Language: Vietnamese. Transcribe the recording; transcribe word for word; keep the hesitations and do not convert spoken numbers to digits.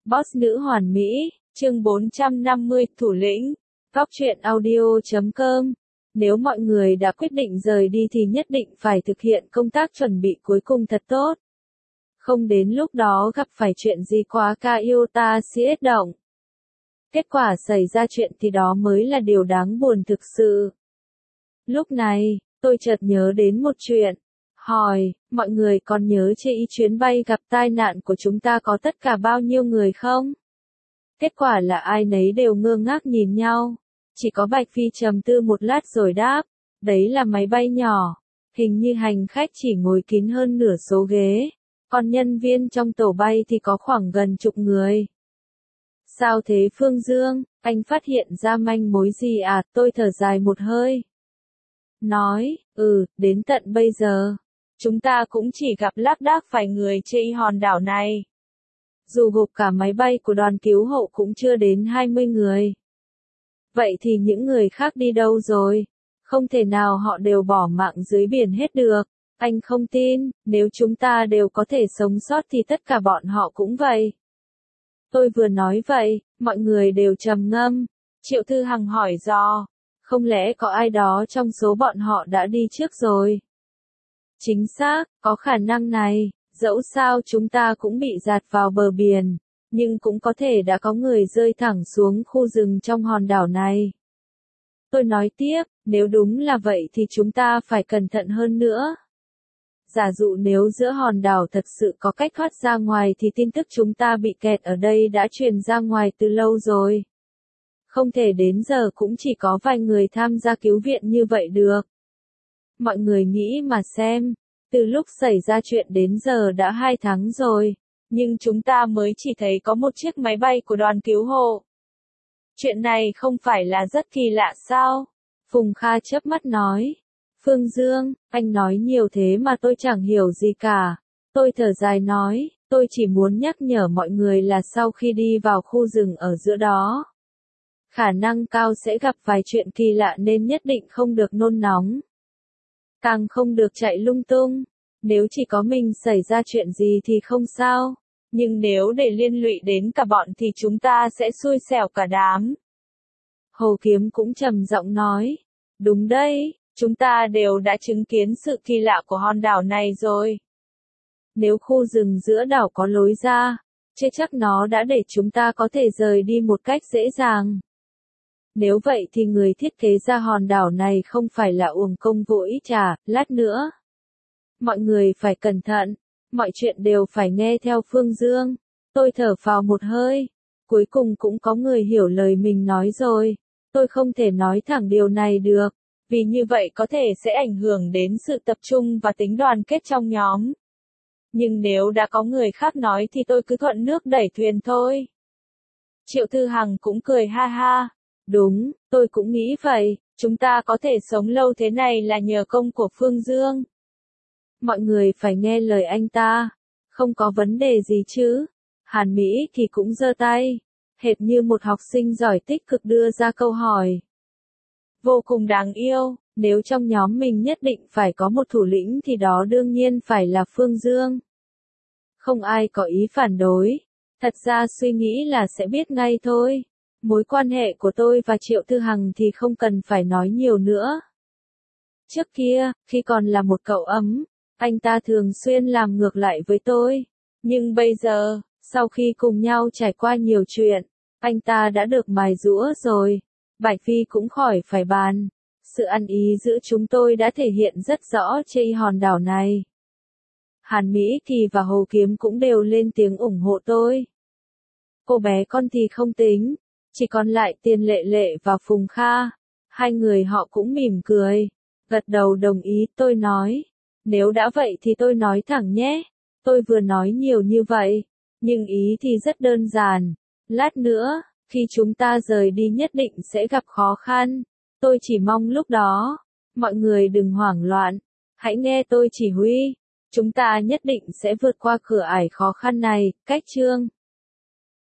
Boss nữ hoàn mỹ, chương bốn trăm năm mươi, thủ lĩnh, góc truyện audio chấm com. Nếu mọi người đã quyết định rời đi thì nhất định phải thực hiện công tác chuẩn bị cuối cùng thật tốt. Không đến lúc đó gặp phải chuyện gì quá ca yêu ta siết động. Kết quả xảy ra chuyện thì đó mới là điều đáng buồn thực sự. Lúc này, tôi chợt nhớ đến một chuyện. Hỏi, mọi người còn nhớ chê ý chuyến bay gặp tai nạn của chúng ta có tất cả bao nhiêu người không? Kết quả là ai nấy đều ngơ ngác nhìn nhau. Chỉ có Bạch Phi trầm tư một lát rồi đáp, đấy là máy bay nhỏ. Hình như hành khách chỉ ngồi kín hơn nửa số ghế. Còn nhân viên trong tổ bay thì có khoảng gần chục người. Sao thế Phương Dương, anh phát hiện ra manh mối gì à? Tôi thở dài một hơi. Nói, ừ, đến tận bây giờ, chúng ta cũng chỉ gặp lác đác vài người trên hòn đảo này. Dù gộp cả máy bay của đoàn cứu hộ cũng chưa đến hai mươi người. Vậy thì những người khác đi đâu rồi? Không thể nào họ đều bỏ mạng dưới biển hết được. Anh không tin, nếu chúng ta đều có thể sống sót thì tất cả bọn họ cũng vậy. Tôi vừa nói vậy, mọi người đều trầm ngâm. Triệu Thư Hằng hỏi dò, không lẽ có ai đó trong số bọn họ đã đi trước rồi? Chính xác, có khả năng này, dẫu sao chúng ta cũng bị dạt vào bờ biển, nhưng cũng có thể đã có người rơi thẳng xuống khu rừng trong hòn đảo này. Tôi nói tiếp, nếu đúng là vậy thì chúng ta phải cẩn thận hơn nữa. Giả dụ nếu giữa hòn đảo thật sự có cách thoát ra ngoài thì tin tức chúng ta bị kẹt ở đây đã truyền ra ngoài từ lâu rồi. Không thể đến giờ cũng chỉ có vài người tham gia cứu viện như vậy được. Mọi người nghĩ mà xem, từ lúc xảy ra chuyện đến giờ đã hai tháng rồi, nhưng chúng ta mới chỉ thấy có một chiếc máy bay của đoàn cứu hộ. Chuyện này không phải là rất kỳ lạ sao? Phùng Kha chớp mắt nói. Phương Dương, anh nói nhiều thế mà tôi chẳng hiểu gì cả. Tôi thở dài nói, tôi chỉ muốn nhắc nhở mọi người là sau khi đi vào khu rừng ở giữa đó, khả năng cao sẽ gặp vài chuyện kỳ lạ nên nhất định không được nôn nóng. Càng không được chạy lung tung. Nếu chỉ có mình xảy ra chuyện gì thì không sao. Nhưng nếu để liên lụy đến cả bọn thì chúng ta sẽ xui xẻo cả đám. Hồ Kiếm cũng trầm giọng nói. Đúng đấy, chúng ta đều đã chứng kiến sự kỳ lạ của hòn đảo này rồi. Nếu khu rừng giữa đảo có lối ra, chưa chắc nó đã để chúng ta có thể rời đi một cách dễ dàng. Nếu vậy thì người thiết kế ra hòn đảo này không phải là uổng công vô ích à, lát nữa. Mọi người phải cẩn thận, mọi chuyện đều phải nghe theo Phương Dương. Tôi thở phào một hơi, cuối cùng cũng có người hiểu lời mình nói rồi. Tôi không thể nói thẳng điều này được, vì như vậy có thể sẽ ảnh hưởng đến sự tập trung và tính đoàn kết trong nhóm. Nhưng nếu đã có người khác nói thì tôi cứ thuận nước đẩy thuyền thôi. Triệu Thư Hằng cũng cười ha ha. Đúng, tôi cũng nghĩ vậy, chúng ta có thể sống lâu thế này là nhờ công của Phương Dương. Mọi người phải nghe lời anh ta, không có vấn đề gì chứ. Hàn Mỹ thì cũng giơ tay, hệt như một học sinh giỏi tích cực đưa ra câu hỏi. Vô cùng đáng yêu, nếu trong nhóm mình nhất định phải có một thủ lĩnh thì đó đương nhiên phải là Phương Dương. Không ai có ý phản đối, thật ra suy nghĩ là sẽ biết ngay thôi. Mối quan hệ của tôi và Triệu Thư Hằng thì không cần phải nói nhiều nữa. Trước kia, khi còn là một cậu ấm, anh ta thường xuyên làm ngược lại với tôi. Nhưng bây giờ, sau khi cùng nhau trải qua nhiều chuyện, anh ta đã được mài giũa rồi. Bạch Phi cũng khỏi phải bàn. Sự ăn ý giữa chúng tôi đã thể hiện rất rõ trên hòn đảo này. Hàn Mỹ Kỳ và Hồ Kiếm cũng đều lên tiếng ủng hộ tôi. Cô bé con thì không tính. Chỉ còn lại Tiền Lệ Lệ và Phùng Kha. Hai người họ cũng mỉm cười. Gật đầu đồng ý, tôi nói. Nếu đã vậy thì tôi nói thẳng nhé. Tôi vừa nói nhiều như vậy. Nhưng ý thì rất đơn giản. Lát nữa, khi chúng ta rời đi nhất định sẽ gặp khó khăn. Tôi chỉ mong lúc đó, mọi người đừng hoảng loạn. Hãy nghe tôi chỉ huy. Chúng ta nhất định sẽ vượt qua cửa ải khó khăn này, cách chương.